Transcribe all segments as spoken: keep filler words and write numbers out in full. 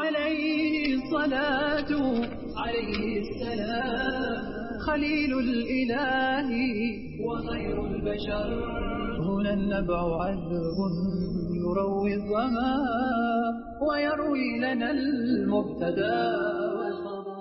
عليه الصلاة عليه السلام خليل الإله وخير البشر. هنا النبع عذب يروي الظما ويروي لنا المبتدا والخبر.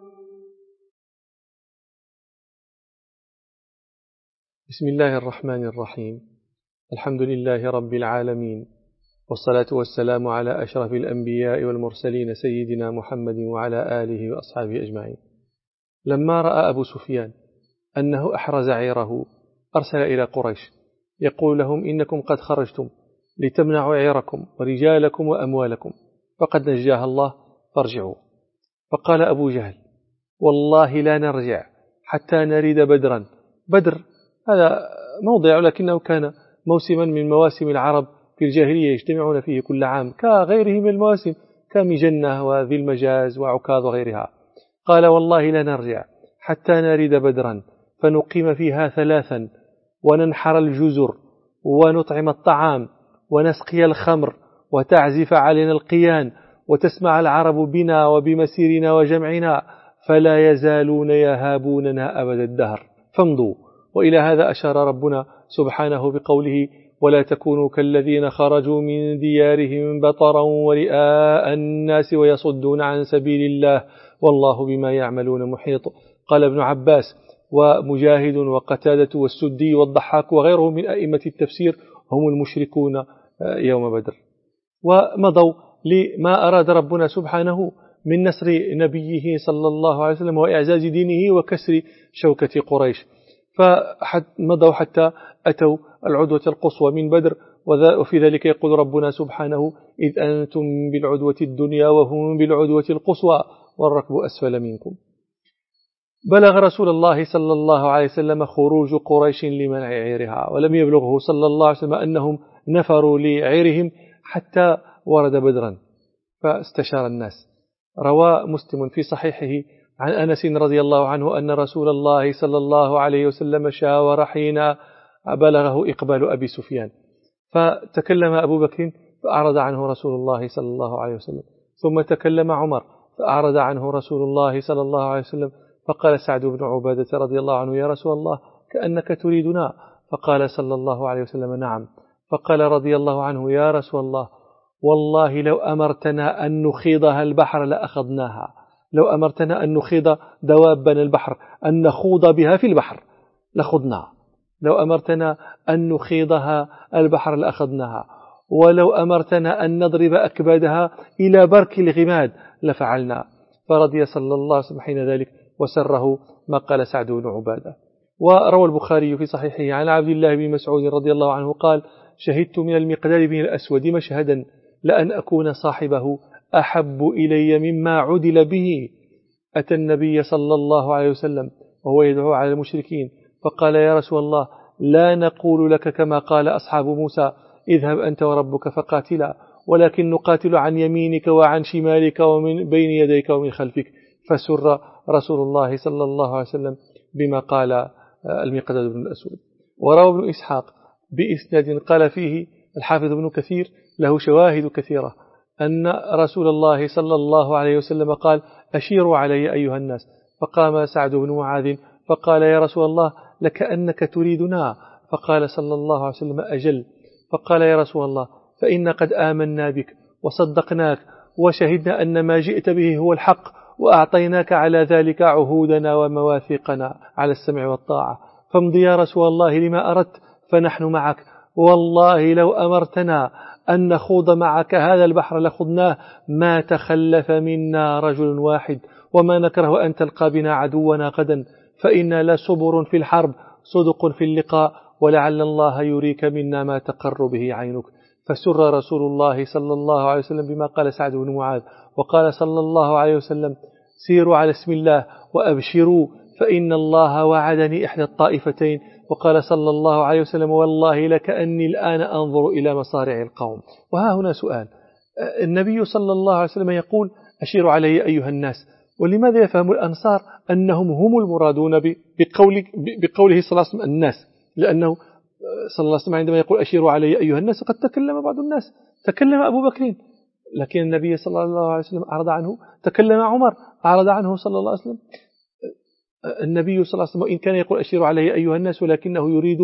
بسم الله الرحمن الرحيم. الحمد لله رب العالمين، والصلاة والسلام على أشرف الأنبياء والمرسلين سيدنا محمد وعلى آله وأصحابه أجمعين. لما رأى أبو سفيان أنه أحرز عيره أرسل إلى قريش يقول لهم: إنكم قد خرجتم لتمنعوا عيركم ورجالكم وأموالكم، فقد نجاها الله فارجعوا. فقال أبو جهل: والله لا نرجع حتى نريد بدرا. بدر هذا موضع لكنه كان موسما من مواسم العرب في الجاهلية يجتمعون فيه كل عام كغيره من المواسم كمجنة وذي المجاز وعكاظ وغيرها. قال: والله لا نرجع حتى نريد بدرا فنقيم فيها ثلاثا وننحر الجزر ونطعم الطعام ونسقي الخمر وتعزف علينا القيان وتسمع العرب بنا وبمسيرنا وجمعنا فلا يزالون يهابوننا أبد الدهر فامضوا. وإلى هذا أشار ربنا سبحانه بقوله: ولا تكونوا كالذين خرجوا من ديارهم بطرا ورئاء الناس ويصدون عن سبيل الله والله بما يعملون محيط. قال ابن عباس ومجاهد وقتادة والسدي والضحاك وغيرهم من أئمة التفسير هم المشركون يوم بدر، ومضوا لما أراد ربنا سبحانه من نصر نبيه صلى الله عليه وسلم وإعزاز دينه وكسر شوكة قريش، فمضوا حتى أتوا العدوة القصوى من بدر. وفي ذلك يقول ربنا سبحانه: إذ أنتم بالعدوة الدنيا وهم بالعدوة القصوى والركب أسفل منكم. بلغ رسول الله صلى الله عليه وسلم خروج قريش لمنع عيرها، ولم يبلغه صلى الله عليه وسلم أنهم نفروا لعيرهم حتى ورد بدرا فاستشار الناس. روى مسلم في صحيحه عن أنس رضي الله عنه أن رسول الله صلى الله عليه وسلم شاور حين بلغه إقبال أبي سفيان، فتكلم أبو بكر فأعرض عنه رسول الله صلى الله عليه وسلم، ثم تكلم عمر فأعرض عنه رسول الله صلى الله عليه وسلم، فقال سعد بن عبادة رضي الله عنه: يا رسول الله كأنك تريدنا. فقال صلى الله عليه وسلم: نعم. فقال رضي الله عنه: يا رسول الله والله لو أمرتنا أن نخيضها البحر لأخذناها، لو أمرتنا أن نخيض دوابنا البحر أن نخوض بها في البحر لخضنا، لو أمرتنا أن نخيضها البحر لأخذناها، ولو أمرتنا أن نضرب أكبادها إلى برك الغماد لفعلنا. فرضي صلى الله عليه وسلم حين ذلك وسره ما قال سعد بن عبادة. وروى البخاري في صحيحه عن عبد الله بن مسعود رضي الله عنه قال: شهدت من المقداد بن الأسود مشهدا لأن أكون صاحبه أحب إلي مما عدل به. أتى النبي صلى الله عليه وسلم وهو يدعو على المشركين فقال: يا رسول الله لا نقول لك كما قال أصحاب موسى: اذهب أنت وربك فقاتلا، ولكن نقاتل عن يمينك وعن شمالك ومن بين يديك ومن خلفك. فسر رسول الله صلى الله عليه وسلم بما قال المقداد بن الأسود. وروى ابن إسحاق بإسناد قال فيه الحافظ ابن كثير له شواهد كثيرة أن رسول الله صلى الله عليه وسلم قال: أشيروا علي أيها الناس. فقام سعد بن معاذ فقال: يا رسول الله لكأنك تريدنا. فقال صلى الله عليه وسلم: أجل. فقال: يا رسول الله فإن قد آمنا بك وصدقناك وشهدنا أن ما جئت به هو الحق، وأعطيناك على ذلك عهودنا ومواثيقنا على السمع والطاعة، فامضي يا رسول الله لما أردت فنحن معك. والله لو أمرتنا أن نخوض معك هذا البحر لخضناه، ما تخلف منا رجل واحد، وما نكره أن تلقى بنا عدونا غدا، فإنا لصبر في الحرب صدق في اللقاء، ولعل الله يريك منا ما تقر به عينك. فسر رسول الله صلى الله عليه وسلم بما قال سعد بن معاذ، وقال صلى الله عليه وسلم: سيروا على اسم الله وأبشروا فإن الله وعدني إحدى الطائفتين. وقال صلى الله عليه وسلم: والله لكأني الآن أنظر إلى مصارع القوم. وها هنا سؤال: النبي صلى الله عليه وسلم يقول: أشيروا علي أيها الناس، ولماذا يفهم الأنصار أنهم هم المرادون بقول بقوله صلى الله عليه وسلم الناس؟ لأنه صلى الله عليه وسلم عندما يقول أشيروا علي أيها الناس قد تكلم بعض الناس، تكلم أبو بكر لكن النبي صلى الله عليه وسلم أعرض عنه. تكلم عمر أعرض عنه صلى الله عليه وسلم. النبي صلى الله عليه وسلم وإن كان يقول أشيروا علي أيها الناس، ولكنه يريد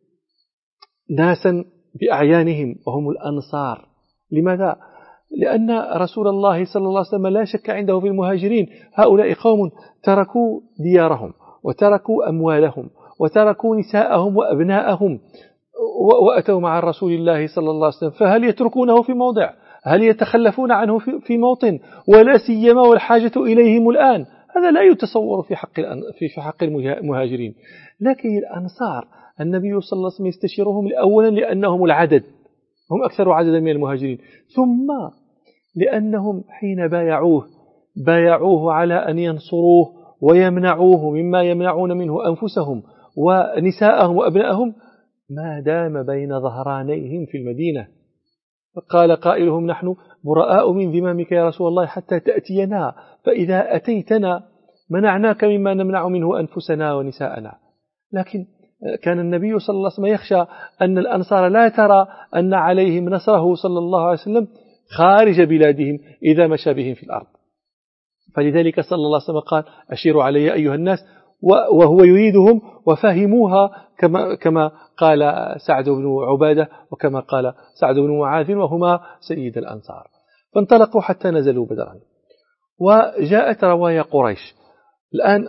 ناسا بأعيانهم وهم الأنصار. لماذا؟ لأن رسول الله صلى الله عليه وسلم لا شك عنده في المهاجرين هؤلاء قوم تركوا ديارهم وتركوا أموالهم وتركوا نساءهم وأبناءهم وأتوا مع رسول الله صلى الله عليه وسلم، فهل يتركونه في موضع؟ هل يتخلفون عنه في موطن؟ ولا سيما والحاجة إليهم الآن. هذا لا يتصور في حق في حق المهاجرين. لكن الأنصار النبي صلى الله عليه وسلم يستشيرهم أولا لأنهم العدد، هم أكثر عددا من المهاجرين، ثم لأنهم حين بايعوه بايعوه على أن ينصروه ويمنعوه مما يمنعون منه أنفسهم ونساءهم وأبنائهم ما دام بين ظهرانيهم في المدينة. قال قائلهم نحن براء من ذمامك يا رسول الله حتى تأتينا، فإذا أتيتنا منعناك مما نمنع منه أنفسنا ونساءنا. لكن كان النبي صلى الله عليه وسلم يخشى أن الأنصار لا ترى أن عليهم نصره صلى الله عليه وسلم خارج بلادهم إذا مشى بهم في الأرض، فلذلك صلى الله عليه وسلم قال أشيروا علي أيها الناس، وهو يريدهم وفهموها كما كما قال سعد بن عبادة وكما قال سعد بن معاذ وهما سيد الأنصار. فانطلقوا حتى نزلوا بدرا، وجاءت روايا قريش. الآن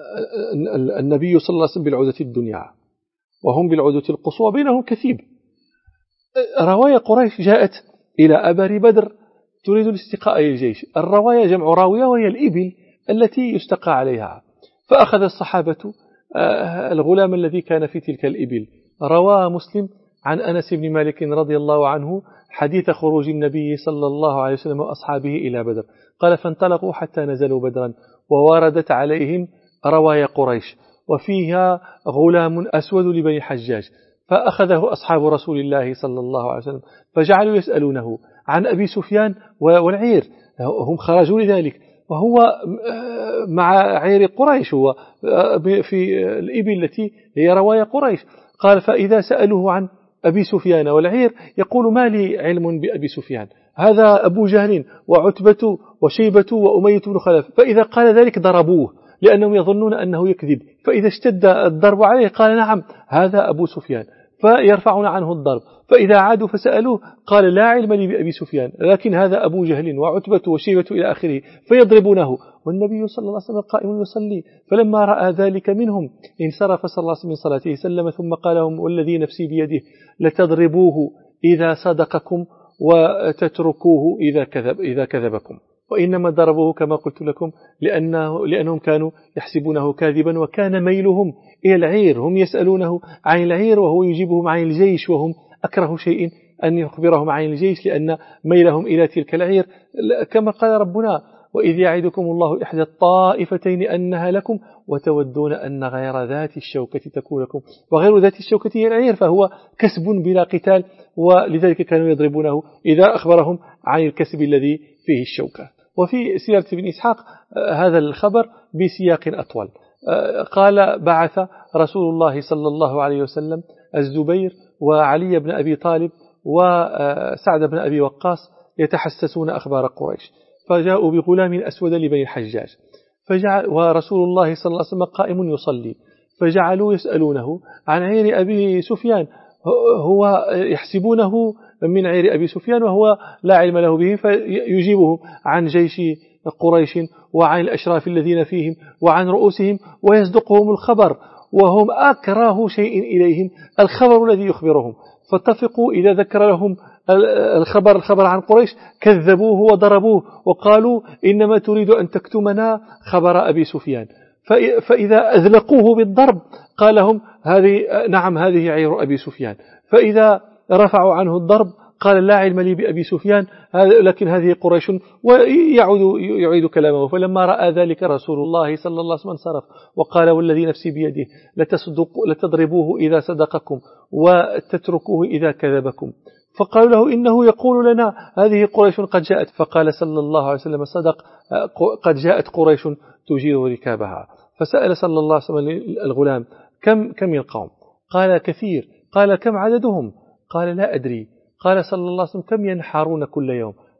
النبي صلى الله عليه وسلم بالعودة الدنيا وهم بالعودة القصوى بينهم كثيب. روايا قريش جاءت إلى أبر بدر تريد الاستقاء للجيش. الروايا جمع راوية وهي الإبل التي يستقى عليها. فأخذ الصحابة الغلام الذي كان في تلك الإبل. روى مسلم عن أنس بن مالك رضي الله عنه حديث خروج النبي صلى الله عليه وسلم وأصحابه إلى بدر. قال فانطلقوا حتى نزلوا بدرا ووردت عليهم روايا قريش وفيها غلام أسود لبني حجاج، فأخذه أصحاب رسول الله صلى الله عليه وسلم فجعلوا يسألونه عن أبي سفيان والعير. هم خرجوا لذلك وهو مع عير قريش، هو في الإبل التي هي روايا قريش. قال فإذا سألوه عن أبي سفيان والعير يقول ما لي علم بأبي سفيان، هذا أبو جهل وعتبة وشيبة وأمية بن خلف. فإذا قال ذلك ضربوه لأنهم يظنون أنه يكذب، فإذا اشتد الضرب عليه قال نعم هذا أبو سفيان، فيرفعون عنه الضرب. فإذا عادوا فسألوه قال لا علم لي بأبي سفيان، لكن هذا أبو جهل وعتبة وشيبة إلى آخره، فيضربونه والنبي صلى الله عليه وسلم قائم يصلي. فلما رأى ذلك منهم انصرف صلى الله عليه وسلم من صلاته سلم ثم قال لهم والذي نفسي بيده لتضربوه إذا صدقكم وتتركوه إذا كذب إذا كذبكم. وإنما ضربوه كما قلت لكم لأنه لأنهم كانوا يحسبونه كاذبا، وكان ميلهم إلى العير، هم يسألونه عن العير وهو يجيبهم عن الجيش، وهم أكره شيء أن يخبرهم عن الجيش لأن ميلهم إلى تلك العير. كما قال ربنا وإذ يعدكم الله إحدى الطائفتين أنها لكم وتودون أن غير ذات الشوكة تكون لكم، وغير ذات الشوكة هي العير، فهو كسب بلا قتال، ولذلك كانوا يضربونه إذا أخبرهم عن الكسب الذي فيه الشوكة. وفي سيرة ابن إسحاق هذا الخبر بسياق أطول. قال بعث رسول الله صلى الله عليه وسلم الزبير وعلي بن أبي طالب وسعد بن أبي وقاص يتحسسون أخبار قريش، فجاءوا بغلام أسود لبني الحجاج، فجعل ورسول الله صلى الله عليه وسلم قائم يصلي، فجعلوا يسألونه عن عير أبي سفيان، هو يحسبونه من عير أبي سفيان وهو لا علم له به، فيجيبه عن جيش قريش وعن الأشراف الذين فيهم وعن رؤوسهم ويصدقهم الخبر، وهم أكره شيء إليهم الخبر الذي يخبرهم، فاتفقوا إذا ذكر لهم الخبر الخبر عن قريش كذبوه وضربوه وقالوا إنما تريد أن تكتمنا خبر أبي سفيان. فإذا أذلقوه بالضرب قال لهم هذه نعم هذه عير أبي سفيان، فإذا رفعوا عنه الضرب قال لا علم لي بأبي سفيان لكن هذه قريش، ويعود يعيد كلامه. فلما رأى ذلك رسول الله صلى الله عليه وسلم انصرف وقال والذي نفسي بيده لتصدق لتضربوه إذا صدقكم وتتركوه إذا كذبكم. فقالوا له إنه يقول لنا هذه قريش قد جاءت، فقال صلى الله عليه وسلم صدق قد جاءت قريش تجير ركابها. فسأل صلى الله عليه وسلم الغلام كم كم القوم؟ قال كثير. قال كم عددهم؟ قال لا أدري. قال صلى الله عليه وسلم كم ينحرون كل يوم؟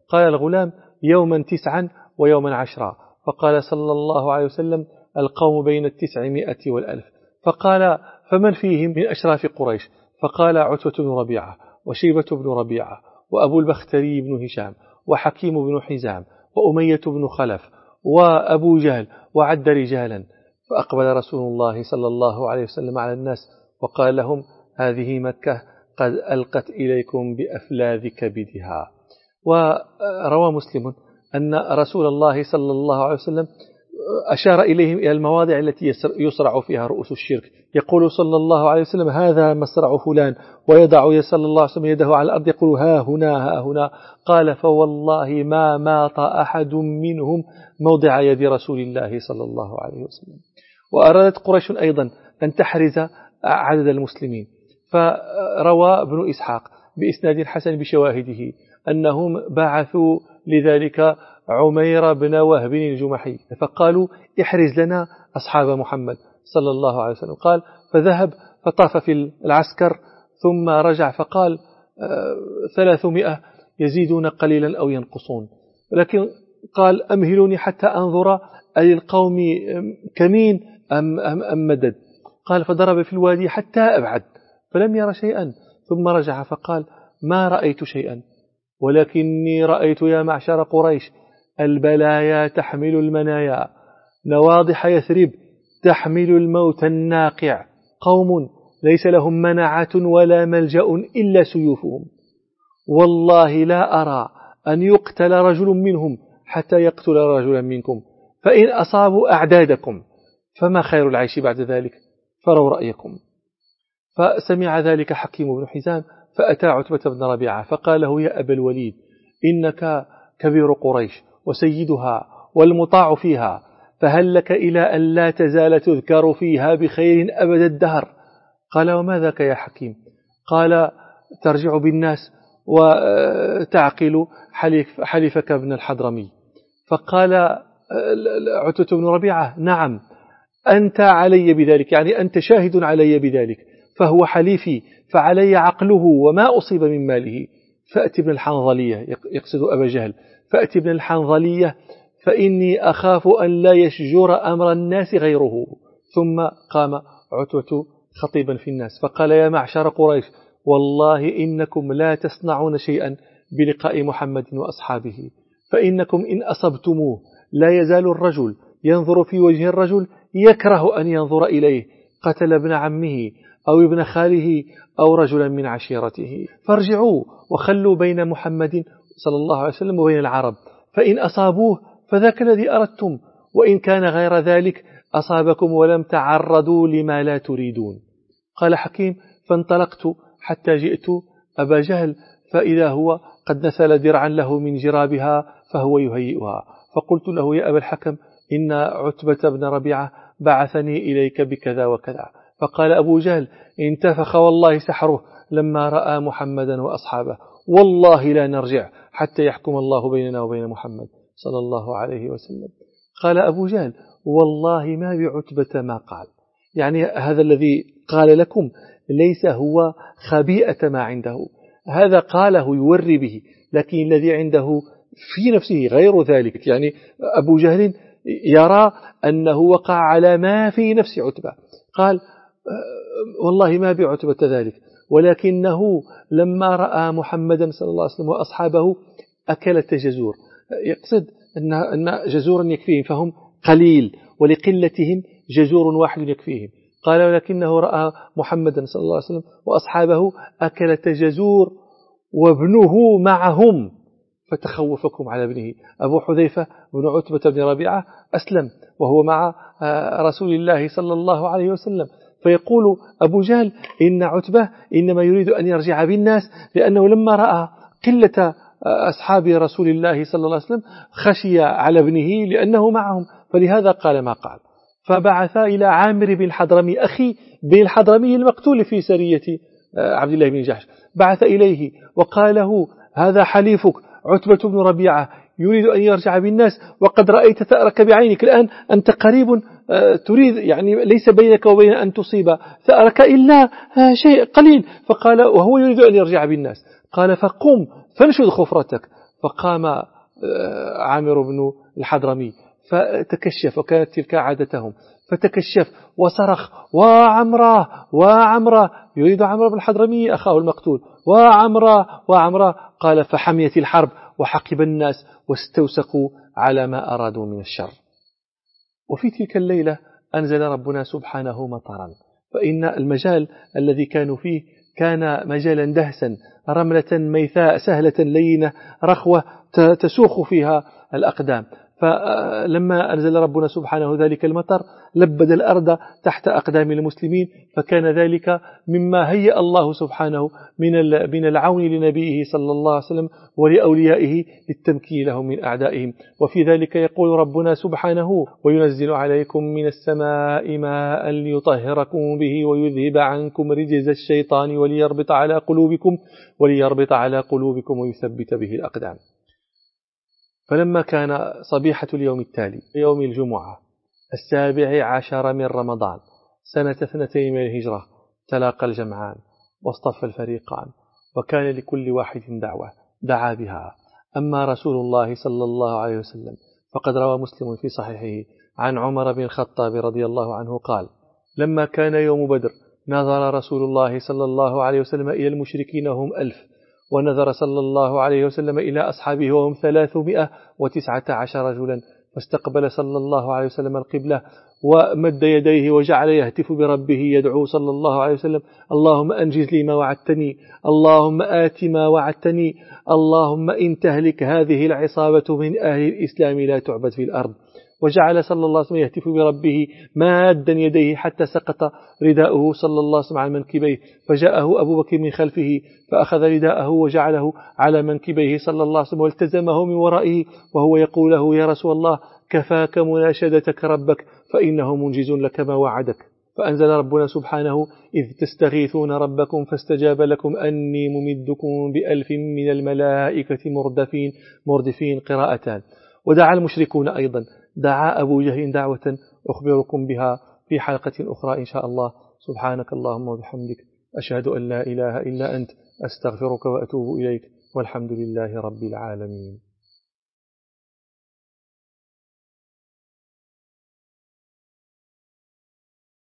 قال الغلام يوما تسعا ويوما عشرا. فقال صلى الله عليه وسلم القوم بين التسعمائة والألف. فقال فمن فيهم من أشراف قريش؟ فقال عتبة بن ربيعة وشيبة بن ربيعة وأبو البختري بن هشام وحكيم بن حزام وأمية بن خلف وأبو جهل وعد رجالا. فأقبل رسول الله صلى الله عليه وسلم على الناس وقال لهم هذه مكة قد ألقت إليكم بأفلاذ كبدها. وروى مسلم أن رسول الله صلى الله عليه وسلم أشار إليهم إلى المواضع التي يصرع فيها رؤوس الشرك، يقول صلى الله عليه وسلم هذا مصرع فلان، ويضع صلى الله عليه وسلم يده على الأرض يقول ها هنا ها هنا. قال فوالله ما مات أحد منهم موضع يد رسول الله صلى الله عليه وسلم. وأرادت قريش أيضا أن تحرز عدد المسلمين، فروى ابن إسحاق بإسناد حسن بشواهده أنهم بعثوا لذلك عمير بن وهب الجمحي فقالوا احرز لنا أصحاب محمد صلى الله عليه وسلم. قال فذهب فطاف في العسكر ثم رجع فقال ثلاثمائة يزيدون قليلا أو ينقصون، لكن قال أمهلوني حتى أنظر أي القوم كمين أم, أم, أم مدد. قال فضرب في الوادي حتى أبعد فلم ير شيئا، ثم رجع فقال ما رأيت شيئا ولكني رأيت يا معشر قريش البلايا تحمل المنايا، نواضح يثرب تحمل الموت الناقع، قوم ليس لهم منعة ولا ملجأ إلا سيوفهم، والله لا أرى أن يقتل رجل منهم حتى يقتل رجلا منكم، فإن أصابوا أعدادكم فما خير العيش بعد ذلك، فروا رأيكم. فسمع ذلك حكيم بن حزام فأتى عتبة بن ربيعة فقال له يا أبا الوليد إنك كبير قريش وسيدها والمطاع فيها، فهل لك إلى أن لا تزال تذكر فيها بخير أبد الدهر؟ قال وما ذاك يا حكيم؟ قال ترجع بالناس وتعقل حليف حليفك ابن الحضرمي. فقال عتبة بن ربيعة نعم أنت علي بذلك، يعني أنت شاهد علي بذلك، فهو حليفي فعلي عقله وما أصيب من ماله. فأتي ابن الحنظلية، يقصد أبا جهل، فأتي ابن الحنظلية فإني أخاف أن لا يشجر أمر الناس غيره. ثم قام عتبة خطيبا في الناس فقال يا معشر قريش والله إنكم لا تصنعون شيئا بلقاء محمد وأصحابه، فإنكم إن أصبتموه لا يزال الرجل ينظر في وجه الرجل يكره أن ينظر إليه، قتل ابن عمه أو ابن خاله أو رجلا من عشيرته، فارجعوا وخلوا بين محمد صلى الله عليه وسلم وبين العرب، فإن أصابوه فذاك الذي أردتم، وإن كان غير ذلك أصابكم ولم تعرضوا لما لا تريدون. قال حكيم فانطلقت حتى جئت أبا جهل فإذا هو قد نسل درعا له من جرابها فهو يهيئها، فقلت له يا أبا الحكم إن عتبة بن ربيعة بعثني إليك بكذا وكذا. فقال أبو جهل انتفخ والله سحره لما رأى محمدا وأصحابه، والله لا نرجع حتى يحكم الله بيننا وبين محمد صلى الله عليه وسلم. قال أبو جهل والله ما بعتبة ما قال، يعني هذا الذي قال لكم ليس هو خبيئة ما عنده، هذا قاله يوري به، لكن الذي عنده في نفسه غير ذلك. يعني أبو جهل يرى أنه وقع على ما في نفس عتبة. قال والله ما بعتبة ذلك، ولكنه لما رأى محمدا صلى الله عليه وسلم وأصحابه أكل التجزور، يقصد أن جزورا يكفيهم فهم قليل ولقلتهم جزور واحد يكفيهم. قال ولكنه رأى محمدا صلى الله عليه وسلم وأصحابه أكل التجزور وابنه معهم فتخوفكم على ابنه. أبو حذيفة بن عتبة بن ربيعة أسلم وهو مع رسول الله صلى الله عليه وسلم، فيقول أبو جهل إن عتبة إنما يريد أن يرجع بالناس لأنه لما رأى قلة أصحاب رسول الله صلى الله عليه وسلم خشي على ابنه لأنه معهم، فلهذا قال ما قال. فبعث إلى عامر بن الحضرمي أخي بن الحضرمي المقتول في سرية عبد الله بن جحش، بعث إليه وقال له هذا حليفك عتبة بن ربيعة يريد أن يرجع بالناس وقد رأيت ثأرك بعينك، الآن أنت قريب تريد، يعني ليس بينك وبين أن تصيب ثأرك إلا شيء قليل، فقال وهو يريد أن يرجع بالناس. قال فقم فانشد خفرتك. فقام عامر بن الحضرمي فتكشف، وكانت تلك عادتهم، فتكشف وصرخ: وعمرة وعمرة، يريد عمرو بن الحضرمي أخاه المقتول، وعمرة وعمرة. قال: فحميت الحرب وحقب الناس واستوسقوا على ما أرادوا من الشر. وفي تلك الليلة أنزل ربنا سبحانه مطرا، فإن المجال الذي كانوا فيه كان مجالا دهسا، رملة ميثاء سهلة لينة رخوة تسوخ فيها الأقدام. فلما أنزل ربنا سبحانه ذلك المطر لبد الأرض تحت أقدام المسلمين، فكان ذلك مما هيأ الله سبحانه من العون لنبيه صلى الله عليه وسلم ولأوليائه للتمكين لهم من أعدائهم. وفي ذلك يقول ربنا سبحانه: وينزل عليكم من السماء ماء ليطهركم به ويذهب عنكم رجز الشيطان وليربط على قلوبكم وليربط على قلوبكم ويثبت به الأقدام. فلما كان صبيحة اليوم التالي يوم الجمعة السابع عشر من رمضان سنة اثنتين من الهجرة، تلاقى الجمعان واصطف الفريقان، وكان لكل واحد دعوة دعا بها. أما رسول الله صلى الله عليه وسلم فقد روى مسلم في صحيحه عن عمر بن الخطاب رضي الله عنه قال: لما كان يوم بدر نظر رسول الله صلى الله عليه وسلم إلى المشركين وهم ألف، ونظر صلى الله عليه وسلم إلى أصحابه وهم ثلاثمائة وتسعة عشر رجلا، فاستقبل صلى الله عليه وسلم القبلة ومد يديه وجعل يهتف بربه يدعو صلى الله عليه وسلم: اللهم أنجز لي ما وعدتني، اللهم آت ما وعدتني، اللهم إن تهلك هذه العصابة من أهل الإسلام لا تعبد في الأرض. وجعل صلى الله عليه وسلم يهتف بربه مادا يديه حتى سقط رداؤه صلى الله عليه وسلم على منكبيه، فجاءه أبو بكر من خلفه فأخذ رداءه وجعله على منكبيه صلى الله عليه وسلم والتزمه من ورائه وهو يقول له: يا رسول الله كفاك مناشدتك ربك فإنه منجز لك ما وعدك. فأنزل ربنا سبحانه: إذ تستغيثون ربكم فاستجاب لكم أني ممدكم بألف من الملائكة مردفين مردفين قراءتان. ودعا المشركون أيضا، دعا أبو جهل دعوة أخبركم بها في حلقة أخرى إن شاء الله. سبحانك اللهم وبحمدك، أشهد أن لا إله إلا أنت، أستغفرك وأتوب إليك، والحمد لله رب العالمين.